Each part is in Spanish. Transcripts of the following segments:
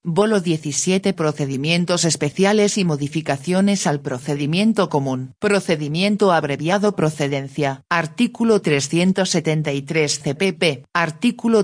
Bolo 17 Procedimientos especiales y modificaciones al procedimiento común. Procedimiento abreviado. Procedencia. Artículo 373 CPP. Artículo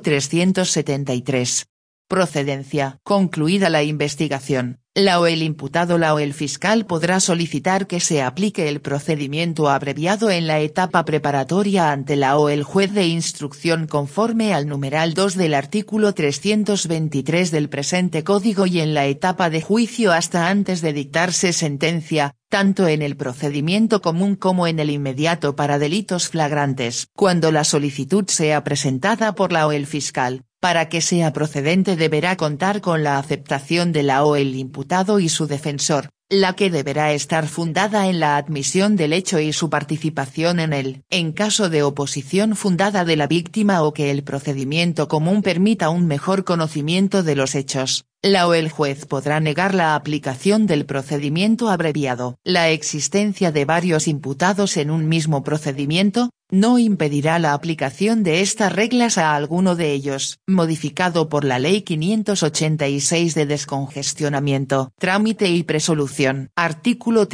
373. Procedencia. Concluida la investigación, la o el imputado la o el fiscal podrá solicitar que se aplique el procedimiento abreviado en la etapa preparatoria ante la o el juez de instrucción conforme al numeral 2 del artículo 323 del presente código y en la etapa de juicio hasta antes de dictarse sentencia, tanto en el procedimiento común como en el inmediato para delitos flagrantes. Cuando la solicitud sea presentada por la o el fiscal, para que sea procedente deberá contar con la aceptación de la o el imputado y su defensor, la que deberá estar fundada en la admisión del hecho y su participación en él. En caso de oposición fundada de la víctima o que el procedimiento común permita un mejor conocimiento de los hechos, la o el juez podrá negar la aplicación del procedimiento abreviado. La existencia de varios imputados en un mismo procedimiento no impedirá la aplicación de estas reglas a alguno de ellos. Modificado por la Ley 586 de descongestionamiento, trámite y presolución. Artículo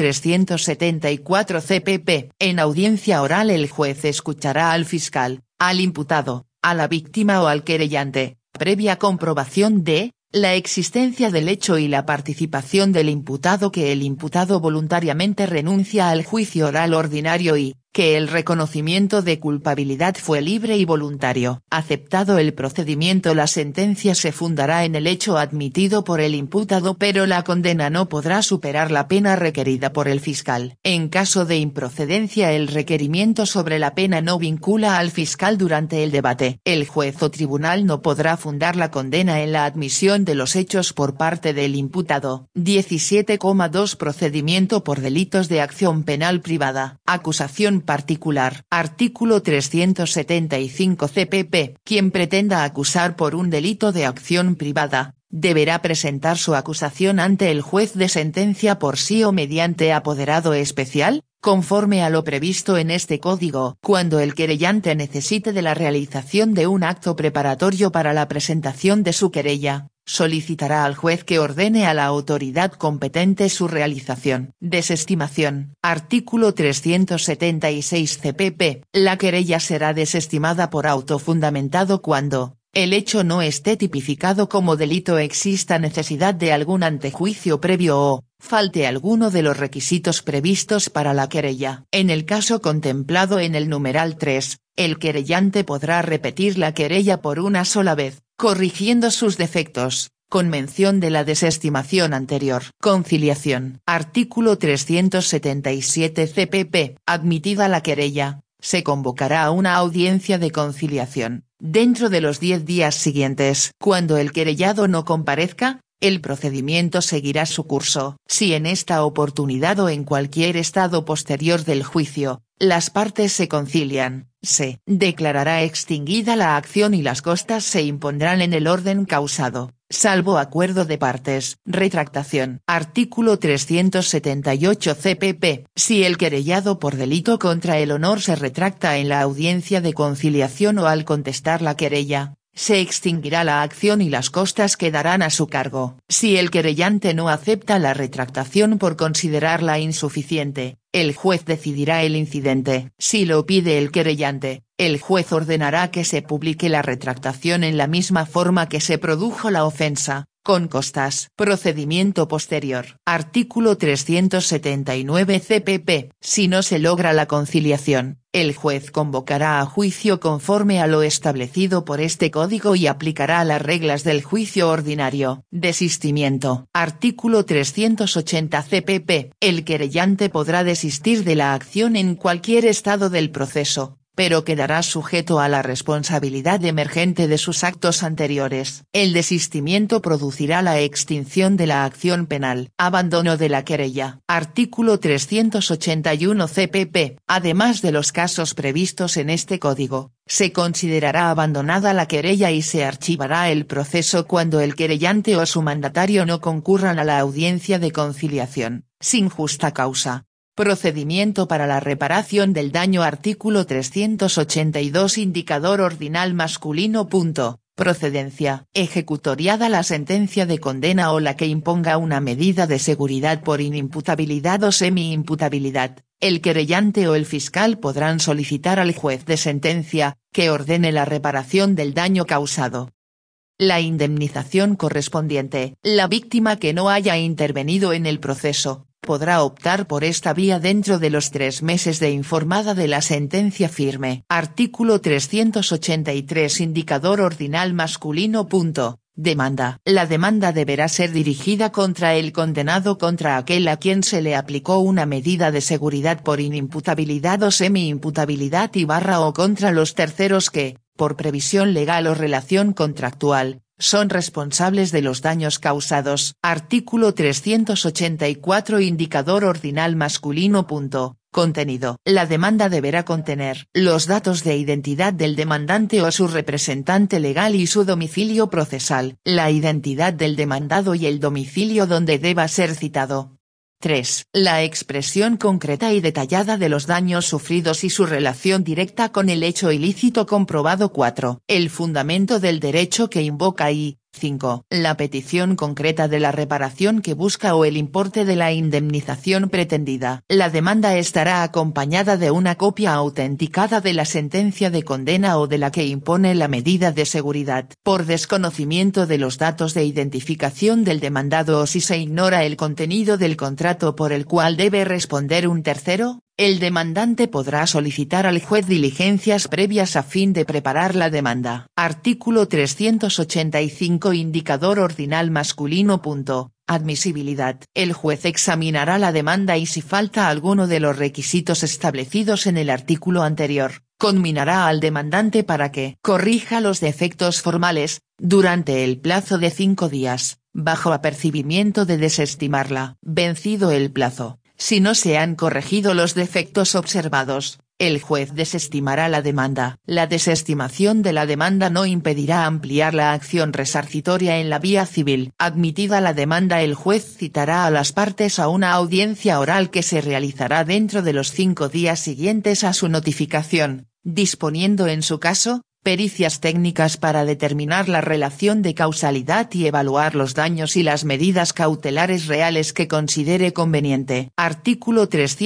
374 CPP. En audiencia oral el juez escuchará al fiscal, al imputado, a la víctima o al querellante, previa comprobación de la existencia del hecho y la participación del imputado, que el imputado voluntariamente renuncia al juicio oral ordinario y que el reconocimiento de culpabilidad fue libre y voluntario. Aceptado el procedimiento, la sentencia se fundará en el hecho admitido por el imputado, pero la condena no podrá superar la pena requerida por el fiscal. En caso de improcedencia, el requerimiento sobre la pena no vincula al fiscal durante el debate. El juez o tribunal no podrá fundar la condena en la admisión de los hechos por parte del imputado. 17,2 Procedimiento por delitos de acción penal privada. Acusación particular. Artículo 375 CPP. Quien pretenda acusar por un delito de acción privada, deberá presentar su acusación ante el juez de sentencia por sí o mediante apoderado especial, conforme a lo previsto en este código. Cuando el querellante necesite de la realización de un acto preparatorio para la presentación de su querella, solicitará al juez que ordene a la autoridad competente su realización. Desestimación. Artículo 376 CPP. La querella será desestimada por auto fundamentado cuando el hecho no esté tipificado como delito, exista necesidad de algún antejuicio previo o falte alguno de los requisitos previstos para la querella. En el caso contemplado en el numeral 3, el querellante podrá repetir la querella por una sola vez, corrigiendo sus defectos, con mención de la desestimación anterior. Conciliación. Artículo 377 CPP. Admitida la querella, se convocará a una audiencia de conciliación, dentro de los 10 días siguientes. Cuando el querellado no comparezca, el procedimiento seguirá su curso. Si en esta oportunidad o en cualquier estado posterior del juicio, las partes se concilian, se declarará extinguida la acción y las costas se impondrán en el orden causado, salvo acuerdo de partes. Retractación. Artículo 378 CPP. Si el querellado por delito contra el honor se retracta en la audiencia de conciliación o al contestar la querella, se extinguirá la acción y las costas quedarán a su cargo. Si el querellante no acepta la retractación por considerarla insuficiente, el juez decidirá el incidente. Si lo pide el querellante, el juez ordenará que se publique la retractación en la misma forma que se produjo la ofensa, con costas. Procedimiento posterior. Artículo 379 CPP. Si no se logra la conciliación, el juez convocará a juicio conforme a lo establecido por este código y aplicará las reglas del juicio ordinario. Desistimiento. Artículo 380 CPP. El querellante podrá desistir de la acción en cualquier estado del proceso, pero quedará sujeto a la responsabilidad emergente de sus actos anteriores. El desistimiento producirá la extinción de la acción penal. Abandono de la querella. Artículo 381 CPP. Además de los casos previstos en este código, se considerará abandonada la querella y se archivará el proceso cuando el querellante o su mandatario no concurran a la audiencia de conciliación, sin justa causa. Procedimiento para la reparación del daño. Artículo 382 Indicador ordinal masculino. Procedencia. Ejecutoriada la sentencia de condena o la que imponga una medida de seguridad por inimputabilidad o semi-imputabilidad, el querellante o el fiscal podrán solicitar al juez de sentencia, que ordene la reparación del daño causado. La indemnización correspondiente. La víctima que no haya intervenido en el proceso, podrá optar por esta vía dentro de los 3 meses de informada de la sentencia firme. Artículo 383 Indicador ordinal masculino. Demanda. La demanda deberá ser dirigida contra el condenado contra aquel a quien se le aplicó una medida de seguridad por inimputabilidad o semi-imputabilidad o contra los terceros que, por previsión legal o relación contractual, son responsables de los daños causados. Artículo 384 Indicador ordinal masculino. Contenido. La demanda deberá contener los datos de identidad del demandante o su representante legal y su domicilio procesal, la identidad del demandado y el domicilio donde deba ser citado. 3. La expresión concreta y detallada de los daños sufridos y su relación directa con el hecho ilícito comprobado. 4. El fundamento del derecho que invoca y 5. La petición concreta de la reparación que busca o el importe de la indemnización pretendida. La demanda estará acompañada de una copia autenticada de la sentencia de condena o de la que impone la medida de seguridad. Por desconocimiento de los datos de identificación del demandado o si se ignora el contenido del contrato por el cual debe responder un tercero, el demandante podrá solicitar al juez diligencias previas a fin de preparar la demanda. Artículo 385 Indicador ordinal masculino. Admisibilidad. El juez examinará la demanda y si falta alguno de los requisitos establecidos en el artículo anterior, conminará al demandante para que corrija los defectos formales, durante el plazo de 5 días, bajo apercibimiento de desestimarla. Vencido el plazo, si no se han corregido los defectos observados, el juez desestimará la demanda. La desestimación de la demanda no impedirá ampliar la acción resarcitoria en la vía civil. Admitida la demanda, el juez citará a las partes a una audiencia oral que se realizará dentro de los 5 días siguientes a su notificación, disponiendo en su caso, pericias técnicas para determinar la relación de causalidad y evaluar los daños y las medidas cautelares reales que considere conveniente. Artículo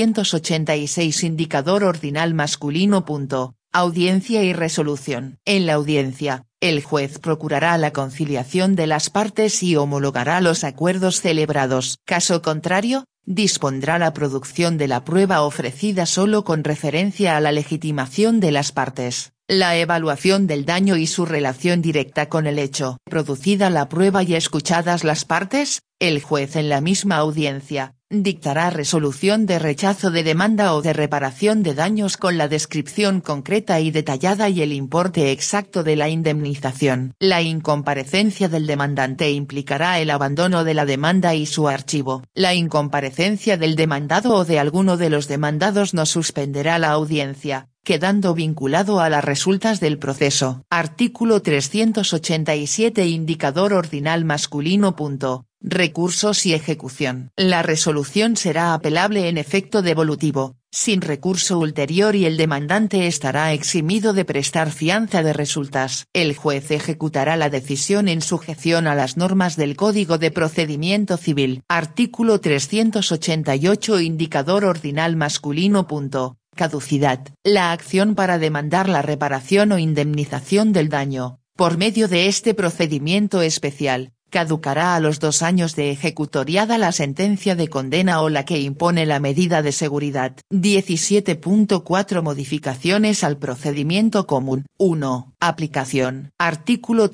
386 Indicador ordinal masculino. Audiencia y resolución. En la audiencia, el juez procurará la conciliación de las partes y homologará los acuerdos celebrados. Caso contrario, dispondrá la producción de la prueba ofrecida solo con referencia a la legitimación de las partes, la evaluación del daño y su relación directa con el hecho. Producida la prueba y escuchadas las partes, el juez en la misma audiencia, dictará resolución de rechazo de demanda o de reparación de daños con la descripción concreta y detallada y el importe exacto de la indemnización. La incomparecencia del demandante implicará el abandono de la demanda y su archivo. La incomparecencia del demandado o de alguno de los demandados no suspenderá la audiencia, quedando vinculado a las resultas del proceso. Artículo 387 Indicador ordinal masculino. Recursos y ejecución. La resolución será apelable en efecto devolutivo, sin recurso ulterior y el demandante estará eximido de prestar fianza de resultas. El juez ejecutará la decisión en sujeción a las normas del Código de Procedimiento Civil. Artículo 388 Indicador ordinal masculino. Caducidad. La acción para demandar la reparación o indemnización del daño, por medio de este procedimiento especial, caducará a los 2 años de ejecutoriada la sentencia de condena o la que impone la medida de seguridad. 17.4 Modificaciones al procedimiento común. 1. Aplicación. Artículo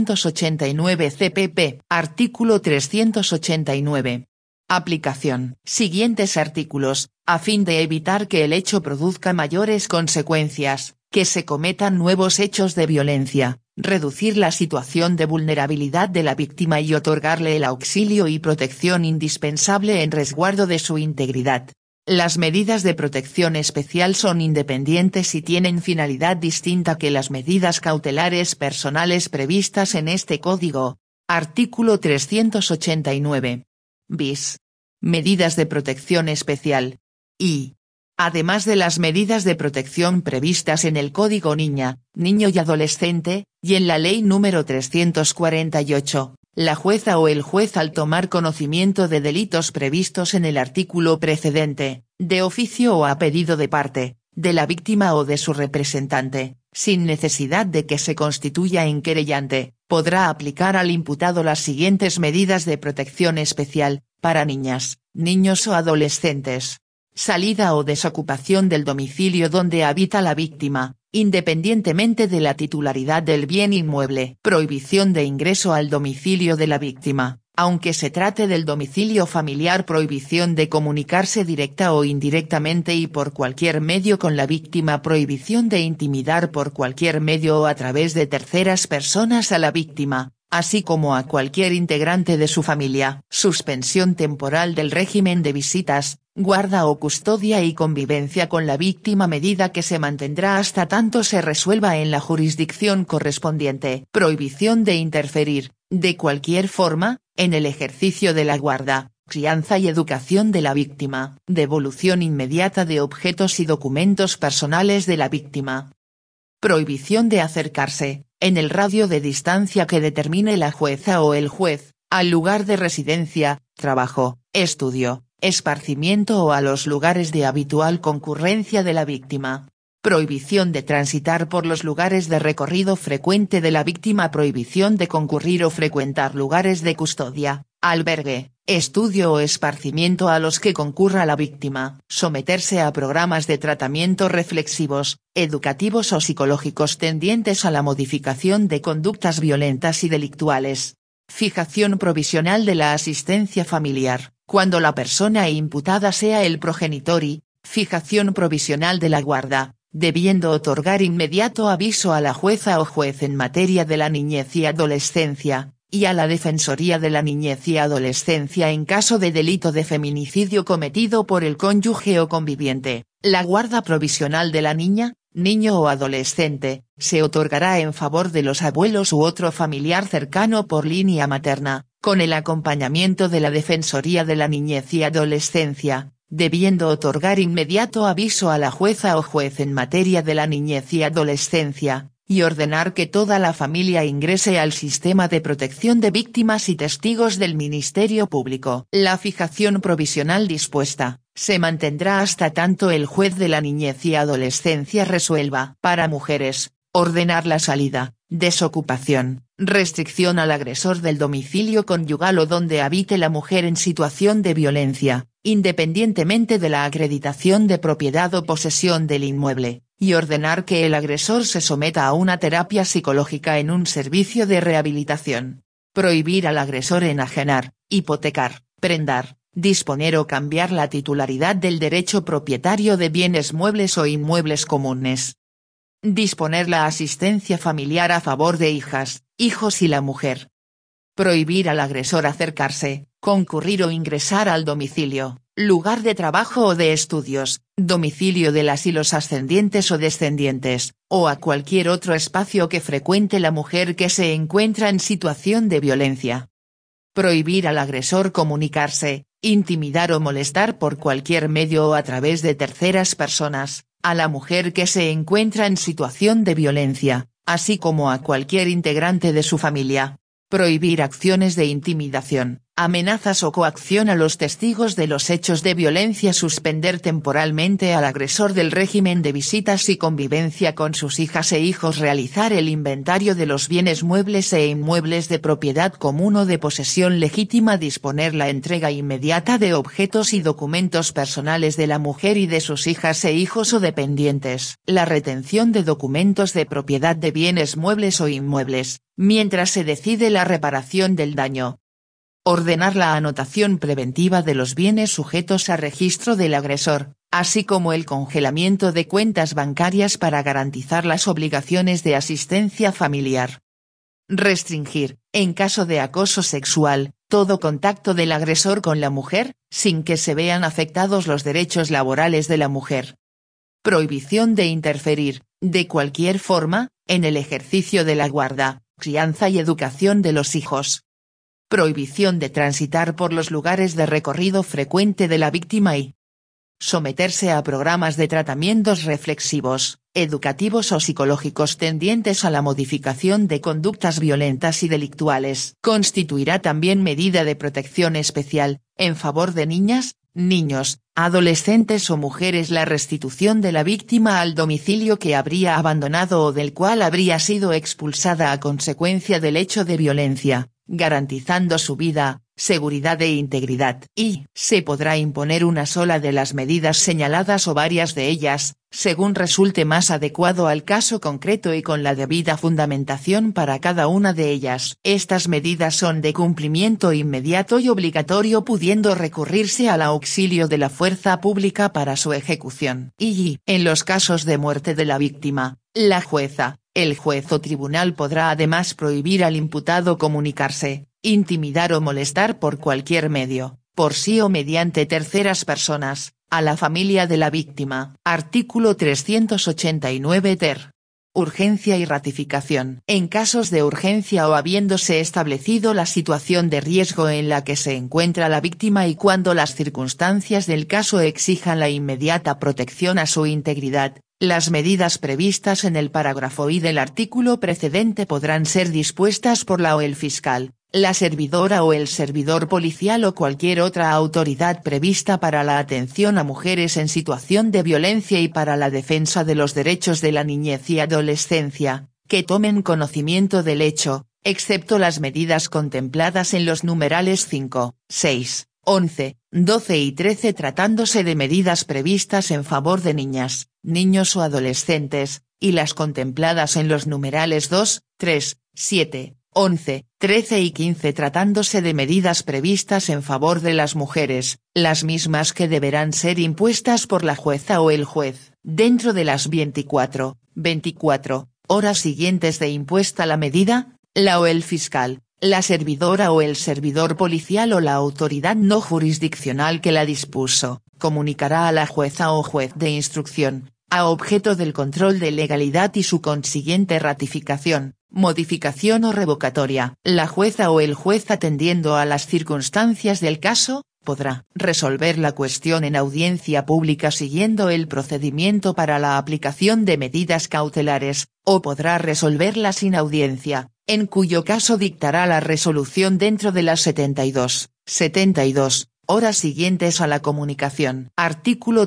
389 CPP. Artículo 389. Aplicación. Siguientes artículos, a fin de evitar que el hecho produzca mayores consecuencias, que se cometan nuevos hechos de violencia, reducir la situación de vulnerabilidad de la víctima y otorgarle el auxilio y protección indispensable en resguardo de su integridad. Las medidas de protección especial son independientes y tienen finalidad distinta que las medidas cautelares personales previstas en este Código. Artículo 389. Bis. Medidas de protección especial. I. Además de las medidas de protección previstas en el Código Niña, Niño y Adolescente, y en la Ley número 348, la jueza o el juez al tomar conocimiento de delitos previstos en el artículo precedente, de oficio o a pedido de parte, de la víctima o de su representante, sin necesidad de que se constituya en querellante, podrá aplicar al imputado las siguientes medidas de protección especial, para niñas, niños o adolescentes. Salida o desocupación del domicilio donde habita la víctima, independientemente de la titularidad del bien inmueble. Prohibición de ingreso al domicilio de la víctima, aunque se trate del domicilio familiar. Prohibición de comunicarse directa o indirectamente y por cualquier medio con la víctima. Prohibición de intimidar por cualquier medio o a través de terceras personas a la víctima, así como a cualquier integrante de su familia. Suspensión temporal del régimen de visitas, guarda o custodia y convivencia con la víctima, medida que se mantendrá hasta tanto se resuelva en la jurisdicción correspondiente. Prohibición de interferir, de cualquier forma, en el ejercicio de la guarda, crianza y educación de la víctima. Devolución inmediata de objetos y documentos personales de la víctima. Prohibición de acercarse, en el radio de distancia que determine la jueza o el juez, al lugar de residencia, trabajo, estudio, esparcimiento o a los lugares de habitual concurrencia de la víctima. Prohibición de transitar por los lugares de recorrido frecuente de la víctima. Prohibición de concurrir o frecuentar lugares de custodia, albergue, estudio o esparcimiento a los que concurra la víctima. Someterse a programas de tratamiento reflexivos, educativos o psicológicos tendientes a la modificación de conductas violentas y delictuales. Fijación provisional de la asistencia familiar, cuando la persona imputada sea el progenitor y, fijación provisional de la guarda, debiendo otorgar inmediato aviso a la jueza o juez en materia de la niñez y adolescencia, y a la Defensoría de la Niñez y Adolescencia en caso de delito de feminicidio cometido por el cónyuge o conviviente. La guarda provisional de la niña, niño o adolescente, se otorgará en favor de los abuelos u otro familiar cercano por línea materna, con el acompañamiento de la Defensoría de la Niñez y Adolescencia, debiendo otorgar inmediato aviso a la jueza o juez en materia de la niñez y adolescencia, y ordenar que toda la familia ingrese al sistema de protección de víctimas y testigos del Ministerio Público. La fijación provisional dispuesta, se mantendrá hasta tanto el juez de la niñez y adolescencia resuelva. Para mujeres, ordenar la salida, desocupación, restricción al agresor del domicilio conyugal o donde habite la mujer en situación de violencia, independientemente de la acreditación de propiedad o posesión del inmueble, y ordenar que el agresor se someta a una terapia psicológica en un servicio de rehabilitación. Prohibir al agresor enajenar, hipotecar, prendar, disponer o cambiar la titularidad del derecho propietario de bienes muebles o inmuebles comunes. Disponer la asistencia familiar a favor de hijas, hijos y la mujer. Prohibir al agresor acercarse, concurrir o ingresar al domicilio, lugar de trabajo o de estudios, domicilio de las y los ascendientes o descendientes, o a cualquier otro espacio que frecuente la mujer que se encuentra en situación de violencia. Prohibir al agresor comunicarse, intimidar o molestar por cualquier medio o a través de terceras personas, a la mujer que se encuentra en situación de violencia, así como a cualquier integrante de su familia. Prohibir acciones de intimidación, amenazas o coacción a los testigos de los hechos de violencia. Suspender temporalmente al agresor del régimen de visitas y convivencia con sus hijas e hijos. Realizar el inventario de los bienes muebles e inmuebles de propiedad común o de posesión legítima. Disponer la entrega inmediata de objetos y documentos personales de la mujer y de sus hijas e hijos o dependientes. La retención de documentos de propiedad de bienes muebles o inmuebles, mientras se decide la reparación del daño. Ordenar la anotación preventiva de los bienes sujetos a registro del agresor, así como el congelamiento de cuentas bancarias para garantizar las obligaciones de asistencia familiar. Restringir, en caso de acoso sexual, todo contacto del agresor con la mujer, sin que se vean afectados los derechos laborales de la mujer. Prohibición de interferir, de cualquier forma, en el ejercicio de la guarda, crianza y educación de los hijos. Prohibición de transitar por los lugares de recorrido frecuente de la víctima y someterse a programas de tratamientos reflexivos, educativos o psicológicos tendientes a la modificación de conductas violentas y delictuales. Constituirá también medida de protección especial, en favor de niñas, niños, adolescentes o mujeres la restitución de la víctima al domicilio que habría abandonado o del cual habría sido expulsada a consecuencia del hecho de violencia, garantizando su vida, seguridad e integridad. Y se podrá imponer una sola de las medidas señaladas o varias de ellas, según resulte más adecuado al caso concreto y con la debida fundamentación para cada una de ellas. Estas medidas son de cumplimiento inmediato y obligatorio, pudiendo recurrirse al auxilio de la fuerza pública para su ejecución. Y, en los casos de muerte de la víctima, la jueza, el juez o tribunal podrá además prohibir al imputado comunicarse, intimidar o molestar por cualquier medio, por sí o mediante terceras personas, a la familia de la víctima. Artículo 389 ter. Urgencia y ratificación. En casos de urgencia o habiéndose establecido la situación de riesgo en la que se encuentra la víctima y cuando las circunstancias del caso exijan la inmediata protección a su integridad, las medidas previstas en el parágrafo I del artículo precedente podrán ser dispuestas por la o el fiscal, la servidora o el servidor policial o cualquier otra autoridad prevista para la atención a mujeres en situación de violencia y para la defensa de los derechos de la niñez y adolescencia, que tomen conocimiento del hecho, excepto las medidas contempladas en los numerales 5, 6, 11, 12 y 13 tratándose de medidas previstas en favor de niñas, niños o adolescentes, y las contempladas en los numerales 2, 3, 7, 11, 13 y 15 tratándose de medidas previstas en favor de las mujeres, las mismas que deberán ser impuestas por la jueza o el juez, dentro de las 24 horas siguientes de impuesta la medida, la o el fiscal, la servidora o el servidor policial o la autoridad no jurisdiccional que la dispuso, comunicará a la jueza o juez de instrucción, a objeto del control de legalidad y su consiguiente ratificación, modificación o revocatoria. La jueza o el juez, atendiendo a las circunstancias del caso, podrá resolver la cuestión en audiencia pública siguiendo el procedimiento para la aplicación de medidas cautelares, o podrá resolverla sin audiencia, en cuyo caso dictará la resolución dentro de las 72 horas siguientes a la comunicación. Artículo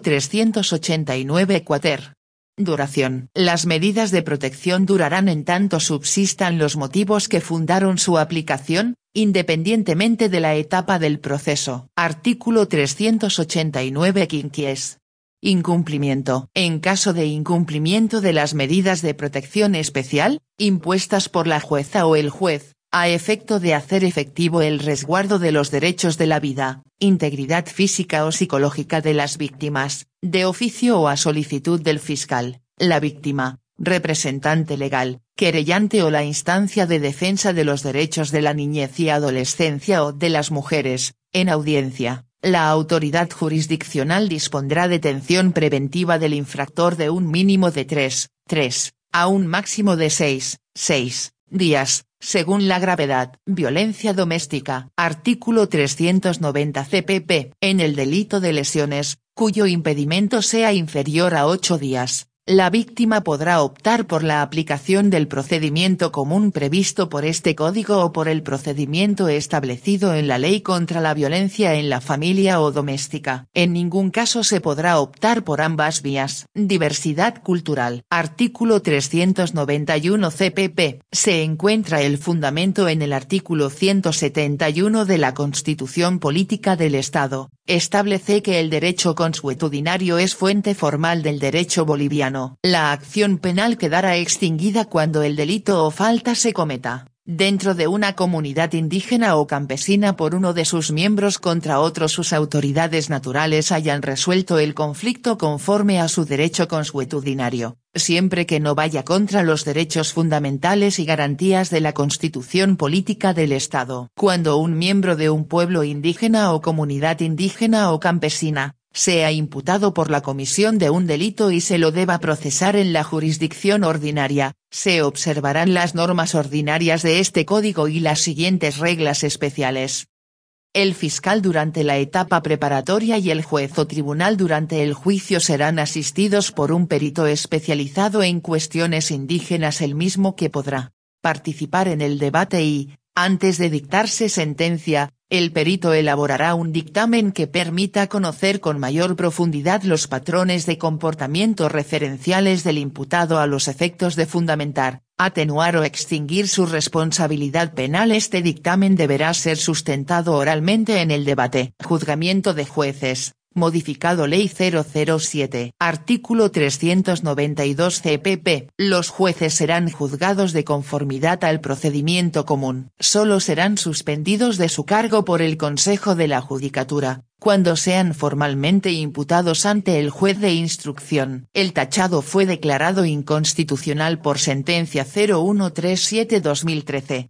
389 quater. Duración. Las medidas de protección durarán en tanto subsistan los motivos que fundaron su aplicación, independientemente de la etapa del proceso. Artículo 389 quinquies. Incumplimiento. En caso de incumplimiento de las medidas de protección especial, impuestas por la jueza o el juez, a efecto de hacer efectivo el resguardo de los derechos de la vida, integridad física o psicológica de las víctimas, de oficio o a solicitud del fiscal, la víctima, representante legal, querellante o la instancia de defensa de los derechos de la niñez y adolescencia o de las mujeres, en audiencia, la autoridad jurisdiccional dispondrá detención preventiva del infractor de un mínimo de 3 a un máximo de 6 días, según la gravedad. Violencia doméstica. Artículo 390 CPP. En el delito de lesiones, cuyo impedimento sea inferior a 8 días, la víctima podrá optar por la aplicación del procedimiento común previsto por este código o por el procedimiento establecido en la Ley contra la Violencia en la Familia o Doméstica. En ningún caso se podrá optar por ambas vías. Diversidad cultural. Artículo 391 CPP. Se encuentra el fundamento en el artículo 171 de la Constitución Política del Estado. Establece que el derecho consuetudinario es fuente formal del derecho boliviano. La acción penal quedará extinguida cuando el delito o falta se cometa, dentro de una comunidad indígena o campesina por uno de sus miembros contra otro. Sus autoridades naturales hayan resuelto el conflicto conforme a su derecho consuetudinario, siempre que no vaya contra los derechos fundamentales y garantías de la Constitución Política del Estado. Cuando un miembro de un pueblo indígena o comunidad indígena o campesina, sea imputado por la comisión de un delito y se lo deba procesar en la jurisdicción ordinaria, se observarán las normas ordinarias de este código y las siguientes reglas especiales. El fiscal durante la etapa preparatoria y el juez o tribunal durante el juicio serán asistidos por un perito especializado en cuestiones indígenas, el mismo que podrá participar en el debate y, antes de dictarse sentencia, el perito elaborará un dictamen que permita conocer con mayor profundidad los patrones de comportamiento referenciales del imputado a los efectos de fundamentar, atenuar o extinguir su responsabilidad penal. Este dictamen deberá ser sustentado oralmente en el debate. Juzgamiento de jueces. Modificado Ley 007. Artículo 392 CPP. Los jueces serán juzgados de conformidad al procedimiento común. Solo serán suspendidos de su cargo por el Consejo de la Judicatura, cuando sean formalmente imputados ante el juez de instrucción. El tachado fue declarado inconstitucional por sentencia 0137/2013.